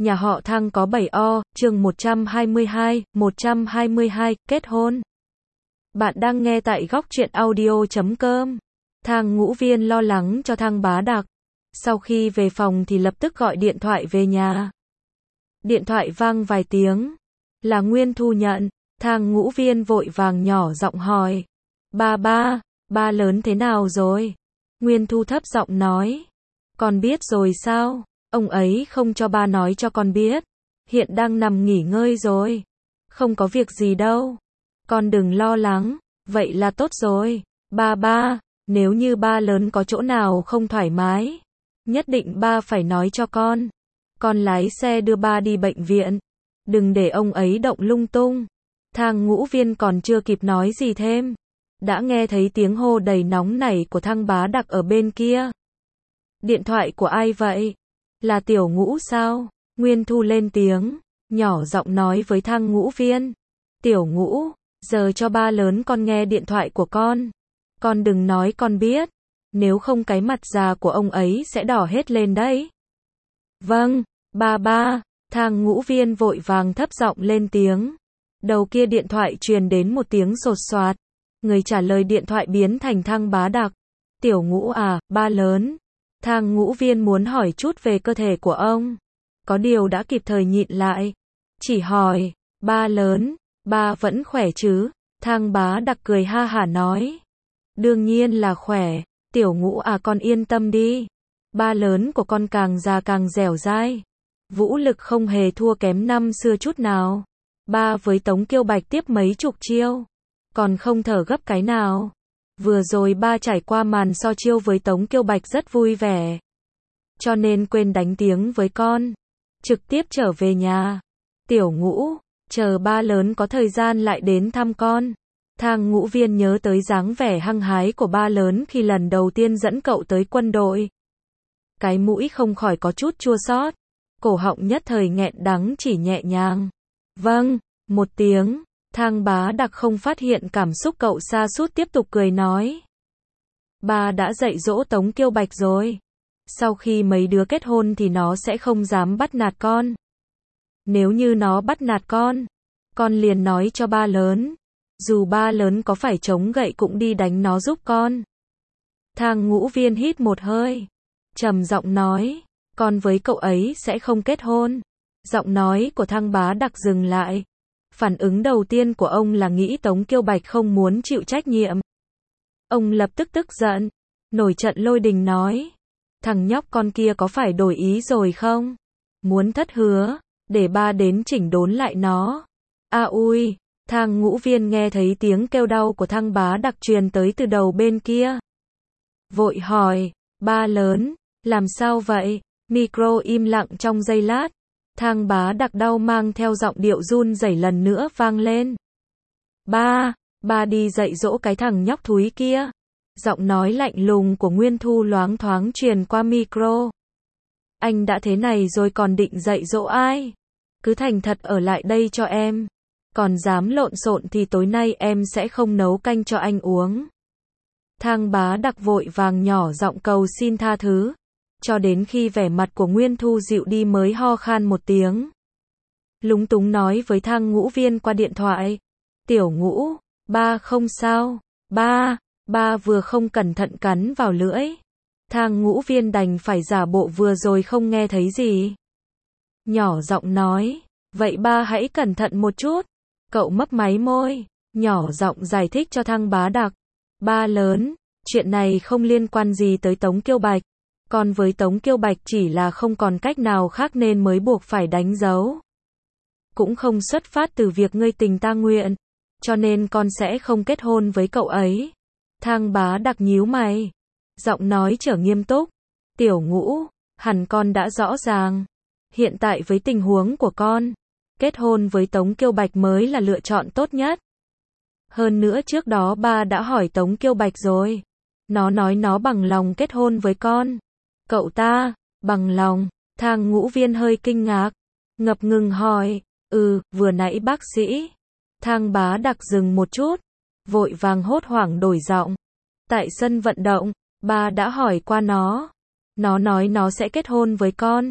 Nhà họ Thang có 7O, chương 122, kết hôn. Bạn đang nghe tại góc truyện audio.com. Thang Ngũ Viên lo lắng cho Thang Bá Đặc. Sau khi về phòng thì lập tức gọi điện thoại về nhà. Điện thoại vang vài tiếng. Là Nguyên Thu nhận. Thang Ngũ Viên vội vàng nhỏ giọng hỏi. Ba lớn thế nào rồi? Nguyên Thu thấp giọng nói. Con biết rồi sao? Ông ấy không cho ba nói cho con biết. Hiện đang nằm nghỉ ngơi rồi. Không có việc gì đâu. Con đừng lo lắng. Vậy là tốt rồi. Ba, nếu như ba lớn có chỗ nào không thoải mái, nhất định ba phải nói cho con. Con lái xe đưa ba đi bệnh viện. Đừng để ông ấy động lung tung. Thang Ngũ Viên còn chưa kịp nói gì thêm, đã nghe thấy tiếng hô đầy nóng nảy của Thang Bá Đặc ở bên kia. Điện thoại của ai vậy? Là Tiểu Ngũ sao? Nguyên Thu lên tiếng, nhỏ giọng nói với Thang Ngũ Viên. Tiểu Ngũ, giờ cho ba lớn con nghe điện thoại của con. Con đừng nói con biết, nếu không cái mặt già của ông ấy sẽ đỏ hết lên đấy. Vâng, ba. Thang Ngũ Viên vội vàng thấp giọng lên tiếng. Đầu kia điện thoại truyền đến một tiếng sột soạt. Người trả lời điện thoại biến thành Thang Bá Đặc. Tiểu Ngũ à, ba lớn. Thang Ngũ Viên muốn hỏi chút về cơ thể của ông. Có điều đã kịp thời nhịn lại. Chỉ hỏi, ba lớn, ba vẫn khỏe chứ? Thang Bá Đặc cười ha hả nói. Đương nhiên là khỏe. Tiểu Ngũ à, con yên tâm đi. Ba lớn của con càng già càng dẻo dai. Vũ lực không hề thua kém năm xưa chút nào. Ba với Tống Kiêu Bạch tiếp mấy chục chiêu, còn không thở gấp cái nào. Vừa rồi ba trải qua màn so chiêu với Tống Kiêu Bạch rất vui vẻ, cho nên quên đánh tiếng với con, trực tiếp trở về nhà. Tiểu Ngũ, chờ ba lớn có thời gian lại đến thăm con. Thang Ngũ Viên nhớ tới dáng vẻ hăng hái của ba lớn khi lần đầu tiên dẫn cậu tới quân đội. Cái mũi không khỏi có chút chua xót, cổ họng nhất thời nghẹn đắng chỉ nhẹ nhàng. Vâng, một tiếng. Thang Bá Đặc không phát hiện cảm xúc cậu sa sút, tiếp tục cười nói. Ba đã dạy dỗ Tống Kiêu Bạch rồi. Sau khi mấy đứa kết hôn thì nó sẽ không dám bắt nạt con. Nếu như nó bắt nạt con liền nói cho ba lớn. Dù ba lớn có phải chống gậy cũng đi đánh nó giúp con. Thang Ngũ Viên hít một hơi, trầm giọng nói. Con với cậu ấy sẽ không kết hôn. Giọng nói của Thang Bá Đặc dừng lại. Phản ứng đầu tiên của ông là nghĩ Tống Kiêu Bạch không muốn chịu trách nhiệm. Ông lập tức tức giận, nổi trận lôi đình nói. Thằng nhóc con kia có phải đổi ý rồi không? Muốn thất hứa, để ba đến chỉnh đốn lại nó. A ui, Thang Ngũ Viên nghe thấy tiếng kêu đau của Thang Bá Đặc truyền tới từ đầu bên kia. Vội hỏi, ba lớn, làm sao vậy? Micro im lặng trong giây lát. Thang Bá Đặc đau mang theo giọng điệu run rẩy lần nữa vang lên. Ba đi dạy dỗ cái thằng nhóc thúi kia. Giọng nói lạnh lùng của Nguyên Thu loáng thoáng truyền qua micro. Anh đã thế này rồi còn định dạy dỗ ai? Cứ thành thật ở lại đây cho em. Còn dám lộn xộn thì tối nay em sẽ không nấu canh cho anh uống. Thang Bá Đặc vội vàng nhỏ giọng cầu xin tha thứ. Cho đến khi vẻ mặt của Nguyên Thu dịu đi mới ho khan một tiếng. Lúng túng nói với Thang Ngũ Viên qua điện thoại. Tiểu Ngũ, ba không sao. Ba vừa không cẩn thận cắn vào lưỡi. Thang Ngũ Viên đành phải giả bộ vừa rồi không nghe thấy gì. Nhỏ giọng nói, vậy ba hãy cẩn thận một chút. Cậu mấp máy môi, nhỏ giọng giải thích cho Thang Bá Đặc. Ba lớn, chuyện này không liên quan gì tới Tống Kiêu Bạch. Con với Tống Kiêu Bạch chỉ là không còn cách nào khác nên mới buộc phải đánh dấu. Cũng không xuất phát từ việc ngươi tình ta nguyện, cho nên con sẽ không kết hôn với cậu ấy. Thang Bá Đặc nhíu mày, giọng nói trở nghiêm túc. Tiểu Ngũ, hẳn con đã rõ ràng. Hiện tại với tình huống của con, kết hôn với Tống Kiêu Bạch mới là lựa chọn tốt nhất. Hơn nữa trước đó ba đã hỏi Tống Kiêu Bạch rồi. Nó nói nó bằng lòng kết hôn với con. Cậu ta, bằng lòng? Thang Ngũ Viên hơi kinh ngạc, ngập ngừng hỏi. Vừa nãy bác sĩ. Thang Bá Đặc dừng một chút, vội vàng hốt hoảng đổi giọng. Tại sân vận động, ba đã hỏi qua nó. Nó nói nó sẽ kết hôn với con.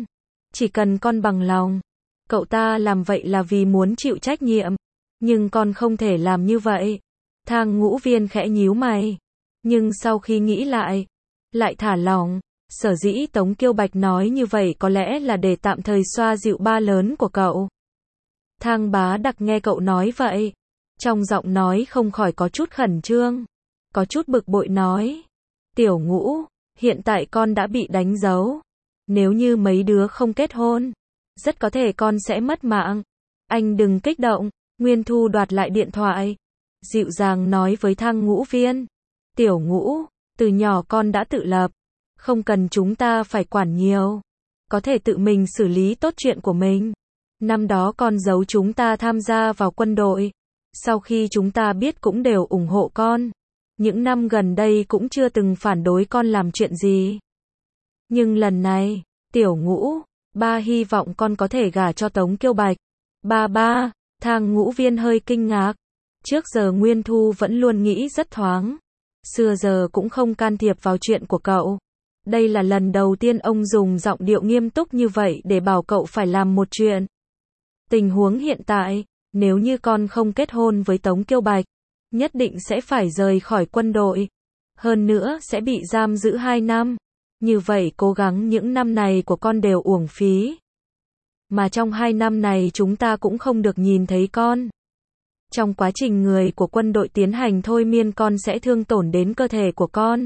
Chỉ cần con bằng lòng. Cậu ta làm vậy là vì muốn chịu trách nhiệm. Nhưng con không thể làm như vậy. Thang Ngũ Viên khẽ nhíu mày. Nhưng sau khi nghĩ lại thả lỏng. Sở dĩ Tống Kiêu Bạch nói như vậy có lẽ là để tạm thời xoa dịu ba lớn của cậu. Thang Bá Đặc nghe cậu nói vậy. Trong giọng nói không khỏi có chút khẩn trương. Có chút bực bội nói. Tiểu Ngũ, hiện tại con đã bị đánh dấu. Nếu như mấy đứa không kết hôn, rất có thể con sẽ mất mạng. Anh đừng kích động. Nguyên Thu đoạt lại điện thoại. Dịu dàng nói với Thang Ngũ Viên. Tiểu Ngũ, từ nhỏ con đã tự lập. Không cần chúng ta phải quản nhiều. Có thể tự mình xử lý tốt chuyện của mình. Năm đó con giấu chúng ta tham gia vào quân đội. Sau khi chúng ta biết cũng đều ủng hộ con. Những năm gần đây cũng chưa từng phản đối con làm chuyện gì. Nhưng lần này, Tiểu Ngũ, ba hy vọng con có thể gả cho Tống Kiêu Bạch. Ba, Thang Ngũ Viên hơi kinh ngạc. Trước giờ Nguyên Thu vẫn luôn nghĩ rất thoáng. Xưa giờ cũng không can thiệp vào chuyện của cậu. Đây là lần đầu tiên ông dùng giọng điệu nghiêm túc như vậy để bảo cậu phải làm một chuyện. Tình huống hiện tại, nếu như con không kết hôn với Tống Kiêu Bạch, nhất định sẽ phải rời khỏi quân đội. Hơn nữa sẽ bị giam giữ 2 năm. Như vậy cố gắng những năm này của con đều uổng phí. Mà trong 2 năm này chúng ta cũng không được nhìn thấy con. Trong quá trình người của quân đội tiến hành thôi miên con sẽ thương tổn đến cơ thể của con.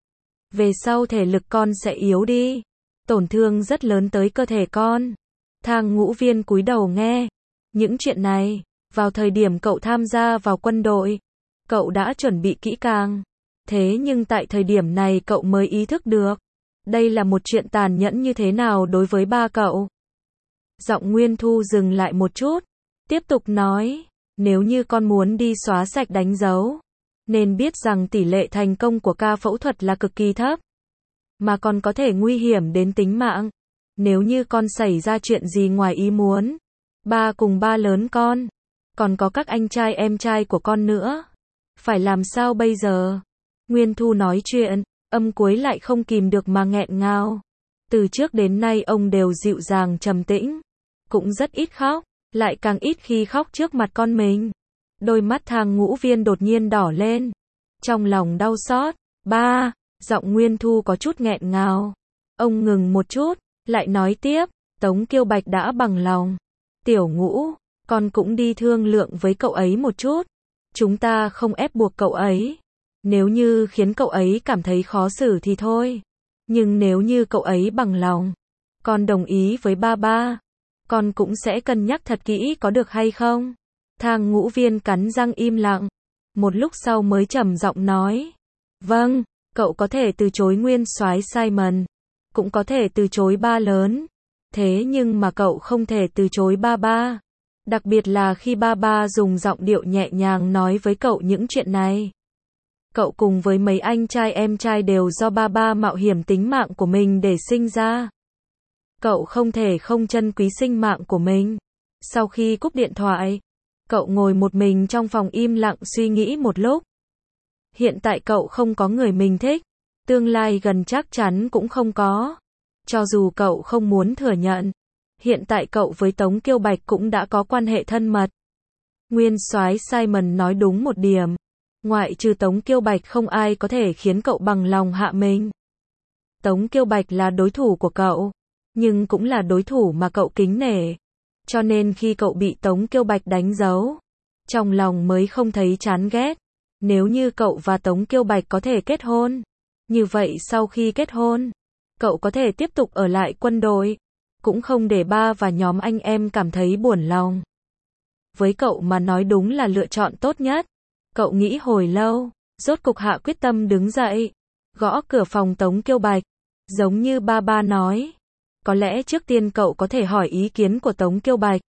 Về sau thể lực con sẽ yếu đi. Tổn thương rất lớn tới cơ thể con. Thang Ngũ Viên cúi đầu nghe. Những chuyện này, vào thời điểm cậu tham gia vào quân đội, cậu đã chuẩn bị kỹ càng. Thế nhưng tại thời điểm này cậu mới ý thức được. Đây là một chuyện tàn nhẫn như thế nào đối với ba cậu. Giọng Nguyên Thu dừng lại một chút. Tiếp tục nói. Nếu như con muốn đi xóa sạch đánh dấu, nên biết rằng tỷ lệ thành công của ca phẫu thuật là cực kỳ thấp. Mà còn có thể nguy hiểm đến tính mạng. Nếu như con xảy ra chuyện gì ngoài ý muốn. Ba cùng ba lớn con. Còn có các anh trai em trai của con nữa. Phải làm sao bây giờ? Nguyên Thu nói chuyện, âm cuối lại không kìm được mà nghẹn ngào. Từ trước đến nay ông đều dịu dàng trầm tĩnh. Cũng rất ít khóc. Lại càng ít khi khóc trước mặt con mình. Đôi mắt Thang Ngũ Viên đột nhiên đỏ lên. Trong lòng đau xót. Ba, giọng Nguyên Thu có chút nghẹn ngào. Ông ngừng một chút, lại nói tiếp. Tống Kiêu Bạch đã bằng lòng. Tiểu Ngũ, con cũng đi thương lượng với cậu ấy một chút. Chúng ta không ép buộc cậu ấy. Nếu như khiến cậu ấy cảm thấy khó xử thì thôi. Nhưng nếu như cậu ấy bằng lòng, con đồng ý với ba. Con cũng sẽ cân nhắc thật kỹ có được hay không? Thang Ngũ Viên cắn răng im lặng. Một lúc sau mới trầm giọng nói. Vâng, cậu có thể từ chối nguyên soái Simon. Cũng có thể từ chối ba lớn. Thế nhưng mà cậu không thể từ chối ba. Đặc biệt là khi ba dùng giọng điệu nhẹ nhàng nói với cậu những chuyện này. Cậu cùng với mấy anh trai em trai đều do ba mạo hiểm tính mạng của mình để sinh ra. Cậu không thể không trân quý sinh mạng của mình. Sau khi cúp điện thoại, cậu ngồi một mình trong phòng im lặng suy nghĩ một lúc. Hiện tại cậu không có người mình thích. Tương lai gần chắc chắn cũng không có. Cho dù cậu không muốn thừa nhận. Hiện tại cậu với Tống Kiêu Bạch cũng đã có quan hệ thân mật. Nguyên soái Simon nói đúng một điểm. Ngoại trừ Tống Kiêu Bạch không ai có thể khiến cậu bằng lòng hạ mình. Tống Kiêu Bạch là đối thủ của cậu. Nhưng cũng là đối thủ mà cậu kính nể. Cho nên khi cậu bị Tống Kiêu Bạch đánh dấu, trong lòng mới không thấy chán ghét. Nếu như cậu và Tống Kiêu Bạch có thể kết hôn, như vậy sau khi kết hôn, cậu có thể tiếp tục ở lại quân đội, cũng không để ba và nhóm anh em cảm thấy buồn lòng. Với cậu mà nói đúng là lựa chọn tốt nhất. Cậu nghĩ hồi lâu, rốt cục hạ quyết tâm đứng dậy, gõ cửa phòng Tống Kiêu Bạch, giống như ba nói. Có lẽ trước tiên cậu có thể hỏi ý kiến của Tống Kiêu Bạch.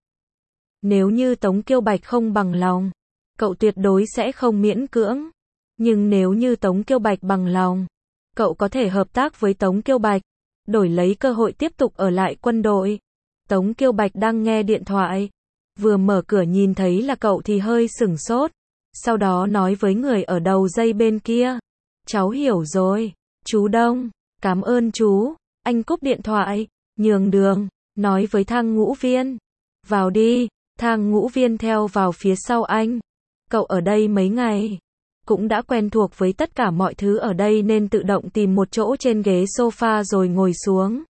Nếu như Tống Kiêu Bạch không bằng lòng, cậu tuyệt đối sẽ không miễn cưỡng. Nhưng nếu như Tống Kiêu Bạch bằng lòng, cậu có thể hợp tác với Tống Kiêu Bạch, đổi lấy cơ hội tiếp tục ở lại quân đội. Tống Kiêu Bạch đang nghe điện thoại, vừa mở cửa nhìn thấy là cậu thì hơi sửng sốt. Sau đó nói với người ở đầu dây bên kia. Cháu hiểu rồi, chú Đông, cảm ơn chú. Anh cúp điện thoại, nhường đường, nói với Thang Ngũ Viên. Vào đi. Thang Ngũ Viên theo vào phía sau anh. Cậu ở đây mấy ngày, cũng đã quen thuộc với tất cả mọi thứ ở đây nên tự động tìm một chỗ trên ghế sofa rồi ngồi xuống.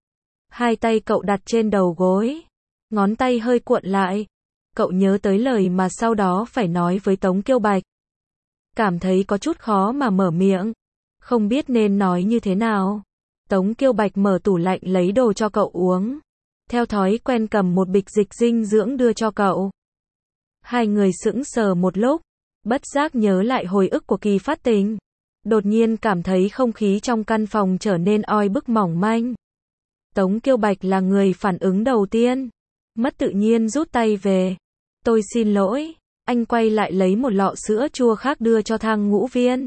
Hai tay cậu đặt trên đầu gối, ngón tay hơi cuộn lại. Cậu nhớ tới lời mà sau đó phải nói với Tống Kiêu Bạch. Cảm thấy có chút khó mà mở miệng, không biết nên nói như thế nào. Tống Kiêu Bạch mở tủ lạnh lấy đồ cho cậu uống. Theo thói quen cầm một bịch dịch dinh dưỡng đưa cho cậu. Hai người sững sờ một lúc, bất giác nhớ lại hồi ức của kỳ phát tình. Đột nhiên cảm thấy không khí trong căn phòng trở nên oi bức mỏng manh. Tống Kiêu Bạch là người phản ứng đầu tiên. Mất tự nhiên rút tay về. Tôi xin lỗi. Anh quay lại lấy một lọ sữa chua khác đưa cho Thang Ngũ Viên.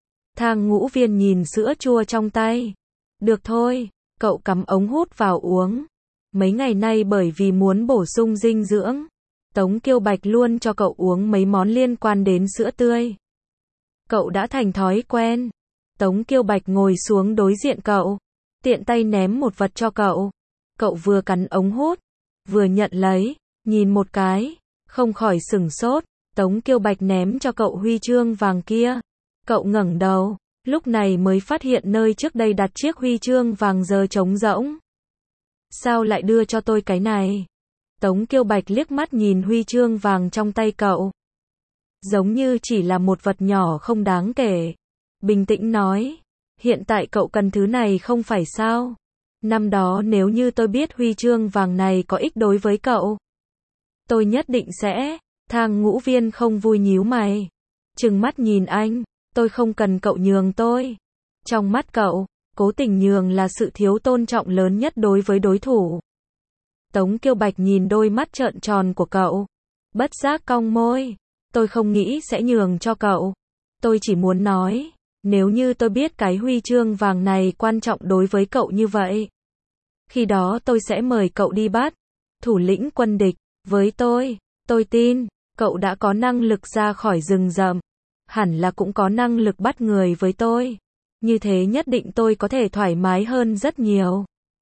Thang Ngũ Viên nhìn sữa chua trong tay. Được thôi, cậu cắm ống hút vào uống. Mấy ngày nay bởi vì muốn bổ sung dinh dưỡng, Tống Kiêu Bạch luôn cho cậu uống mấy món liên quan đến sữa tươi. Cậu đã thành thói quen. Tống Kiêu Bạch ngồi xuống đối diện cậu, tiện tay ném một vật cho cậu. Cậu vừa cắn ống hút, vừa nhận lấy, nhìn một cái, không khỏi sửng sốt. Tống Kiêu Bạch ném cho cậu huy chương vàng kia. Cậu ngẩng đầu, lúc này mới phát hiện nơi trước đây đặt chiếc huy chương vàng giờ trống rỗng. Sao lại đưa cho tôi cái này? Tống Kiêu Bạch liếc mắt nhìn huy chương vàng trong tay cậu. Giống như chỉ là một vật nhỏ không đáng kể. Bình tĩnh nói, hiện tại cậu cần thứ này không phải sao? Năm đó nếu như tôi biết huy chương vàng này có ích đối với cậu, tôi nhất định sẽ. Thang Ngũ Viên không vui nhíu mày, trừng mắt nhìn anh. Tôi không cần cậu nhường tôi. Trong mắt cậu, cố tình nhường là sự thiếu tôn trọng lớn nhất đối với đối thủ. Tống Kiêu Bạch nhìn đôi mắt trợn tròn của cậu, bất giác cong môi. Tôi không nghĩ sẽ nhường cho cậu. Tôi chỉ muốn nói, nếu như tôi biết cái huy chương vàng này quan trọng đối với cậu như vậy, khi đó tôi sẽ mời cậu đi bắt thủ lĩnh quân địch với tôi tin, cậu đã có năng lực ra khỏi rừng rậm, hẳn là cũng có năng lực bắt người với tôi. Như thế nhất định tôi có thể thoải mái hơn rất nhiều.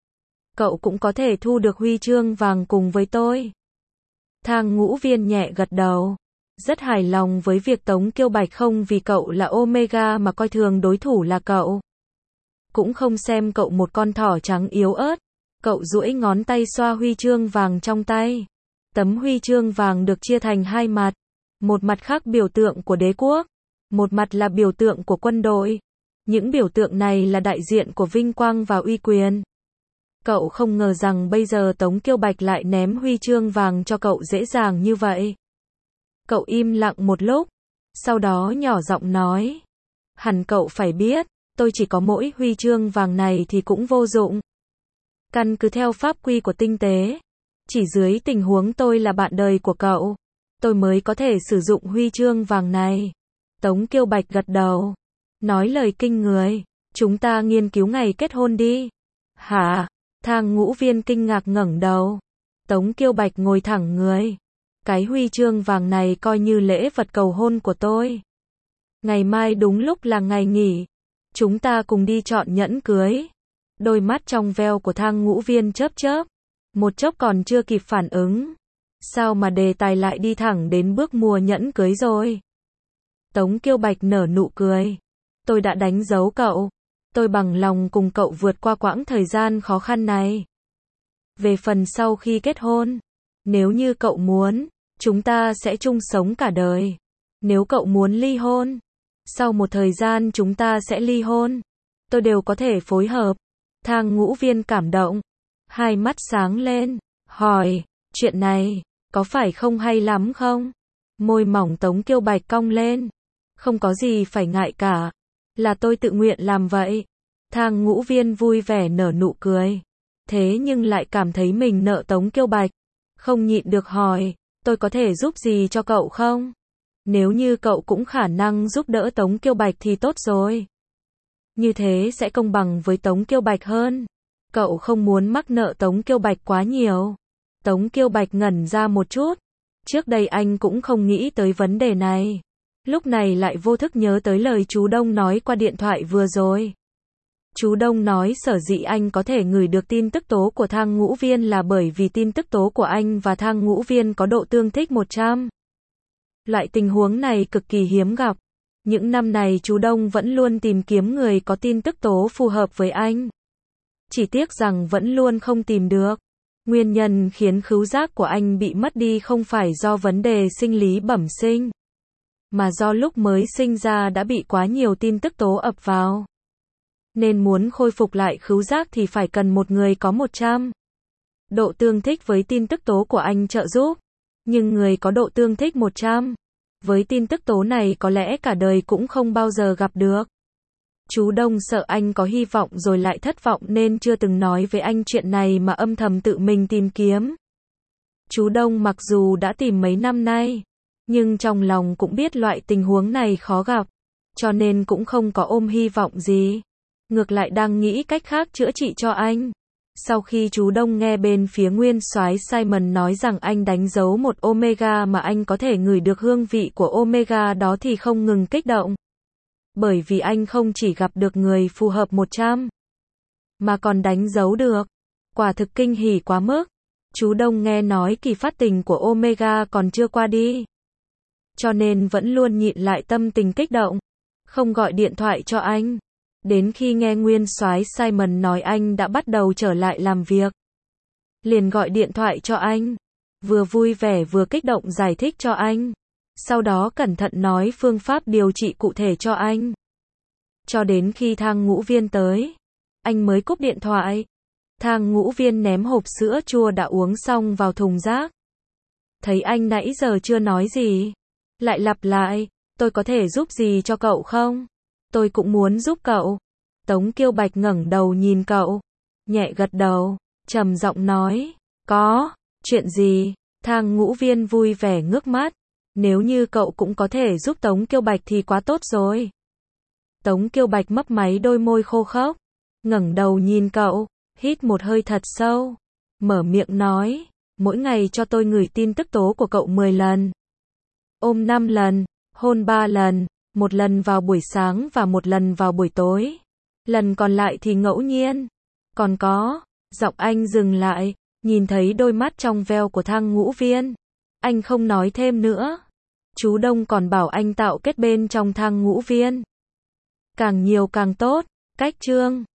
Cậu cũng có thể thu được huy chương vàng cùng với tôi. Thang Ngũ Viên nhẹ gật đầu, rất hài lòng với việc Tống Kiêu Bạch không vì cậu là Omega mà coi thường đối thủ là cậu. Cũng không xem cậu một con thỏ trắng yếu ớt. Cậu duỗi ngón tay xoa huy chương vàng trong tay. Tấm huy chương vàng được chia thành hai mặt. Một mặt khác biểu tượng của đế quốc, một mặt là biểu tượng của quân đội. Những biểu tượng này là đại diện của vinh quang và uy quyền. Cậu không ngờ rằng bây giờ Tống Kiêu Bạch lại ném huy chương vàng cho cậu dễ dàng như vậy. Cậu im lặng một lúc, sau đó nhỏ giọng nói. Hẳn cậu phải biết, tôi chỉ có mỗi huy chương vàng này thì cũng vô dụng. Căn cứ theo pháp quy của tinh tế, chỉ dưới tình huống tôi là bạn đời của cậu, tôi mới có thể sử dụng huy chương vàng này. Tống Kiêu Bạch gật đầu, nói lời kinh người. Chúng ta nghiên cứu ngày kết hôn đi. Hả? Thang Ngũ Viên kinh ngạc ngẩng đầu. Tống Kiêu Bạch ngồi thẳng người. Cái huy chương vàng này coi như lễ vật cầu hôn của tôi. Ngày mai đúng lúc là ngày nghỉ, chúng ta cùng đi chọn nhẫn cưới. Đôi mắt trong veo của Thang Ngũ Viên chớp chớp, một chốc còn chưa kịp phản ứng. Sao mà đề tài lại đi thẳng đến bước mua nhẫn cưới rồi? Tống Kiêu Bạch nở nụ cười. Tôi đã đánh dấu cậu. Tôi bằng lòng cùng cậu vượt qua quãng thời gian khó khăn này. Về phần sau khi kết hôn, nếu như cậu muốn, chúng ta sẽ chung sống cả đời. Nếu cậu muốn ly hôn, sau một thời gian chúng ta sẽ ly hôn. Tôi đều có thể phối hợp. Thang Ngũ Viên cảm động, hai mắt sáng lên, hỏi, chuyện này, có phải không hay lắm không? Môi mỏng Tống Kiêu Bạch cong lên. Không có gì phải ngại cả. Là tôi tự nguyện làm vậy. Thang Ngũ Viên vui vẻ nở nụ cười. Thế nhưng lại cảm thấy mình nợ Tống Kiêu Bạch. Không nhịn được hỏi, tôi có thể giúp gì cho cậu không? Nếu như cậu cũng khả năng giúp đỡ Tống Kiêu Bạch thì tốt rồi. Như thế sẽ công bằng với Tống Kiêu Bạch hơn. Cậu không muốn mắc nợ Tống Kiêu Bạch quá nhiều. Tống Kiêu Bạch ngẩn ra một chút. Trước đây anh cũng không nghĩ tới vấn đề này. Lúc này lại vô thức nhớ tới lời chú Đông nói qua điện thoại vừa rồi. Chú Đông nói sở dĩ anh có thể ngửi được tin tức tố của Thang Ngũ Viên là bởi vì tin tức tố của anh và Thang Ngũ Viên có độ tương thích 100. Loại tình huống này cực kỳ hiếm gặp. Những năm này chú Đông vẫn luôn tìm kiếm người có tin tức tố phù hợp với anh. Chỉ tiếc rằng vẫn luôn không tìm được. Nguyên nhân khiến khứu giác của anh bị mất đi không phải do vấn đề sinh lý bẩm sinh, mà do lúc mới sinh ra đã bị quá nhiều tin tức tố ập vào. Nên muốn khôi phục lại khứu giác thì phải cần một người có 100 độ tương thích với tin tức tố của anh trợ giúp. Nhưng người có độ tương thích 100 với tin tức tố này có lẽ cả đời cũng không bao giờ gặp được. Chú Đông sợ anh có hy vọng rồi lại thất vọng nên chưa từng nói với anh chuyện này mà âm thầm tự mình tìm kiếm. Chú Đông mặc dù đã tìm mấy năm nay, nhưng trong lòng cũng biết loại tình huống này khó gặp, cho nên cũng không có ôm hy vọng gì. Ngược lại đang nghĩ cách khác chữa trị cho anh. Sau khi chú Đông nghe bên phía nguyên soái Simon nói rằng anh đánh dấu một Omega mà anh có thể ngửi được hương vị của Omega đó thì không ngừng kích động. Bởi vì anh không chỉ gặp được người phù hợp 100, mà còn đánh dấu được. Quả thực kinh hỉ quá mức. Chú Đông nghe nói kỳ phát tình của Omega còn chưa qua đi, cho nên vẫn luôn nhịn lại tâm tình kích động, không gọi điện thoại cho anh. Đến khi nghe nguyên soái Simon nói anh đã bắt đầu trở lại làm việc, liền gọi điện thoại cho anh, vừa vui vẻ vừa kích động giải thích cho anh. Sau đó cẩn thận nói phương pháp điều trị cụ thể cho anh. Cho đến khi Thang Ngũ Viên tới, anh mới cúp điện thoại. Thang Ngũ Viên ném hộp sữa chua đã uống xong vào thùng rác. Thấy anh nãy giờ chưa nói gì, lại lặp lại, tôi có thể giúp gì cho cậu không? Tôi cũng muốn giúp cậu. Tống Kiêu Bạch ngẩng đầu nhìn cậu, nhẹ gật đầu, trầm giọng nói, có, chuyện gì? Thang Ngũ Viên vui vẻ ngước mắt, nếu như cậu cũng có thể giúp Tống Kiêu Bạch thì quá tốt rồi. Tống Kiêu Bạch mấp máy đôi môi khô khốc, ngẩng đầu nhìn cậu, hít một hơi thật sâu, mở miệng nói, mỗi ngày cho tôi gửi tin tức tố của cậu 10 lần. Ôm 5 lần, hôn 3 lần, một lần vào buổi sáng và một lần vào buổi tối. Lần còn lại thì ngẫu nhiên. Còn có, giọng anh dừng lại, nhìn thấy đôi mắt trong veo của Thang Ngũ Viên. Anh không nói thêm nữa. Chú Đông còn bảo anh tạo kết bên trong Thang Ngũ Viên. Càng nhiều càng tốt. Cách chương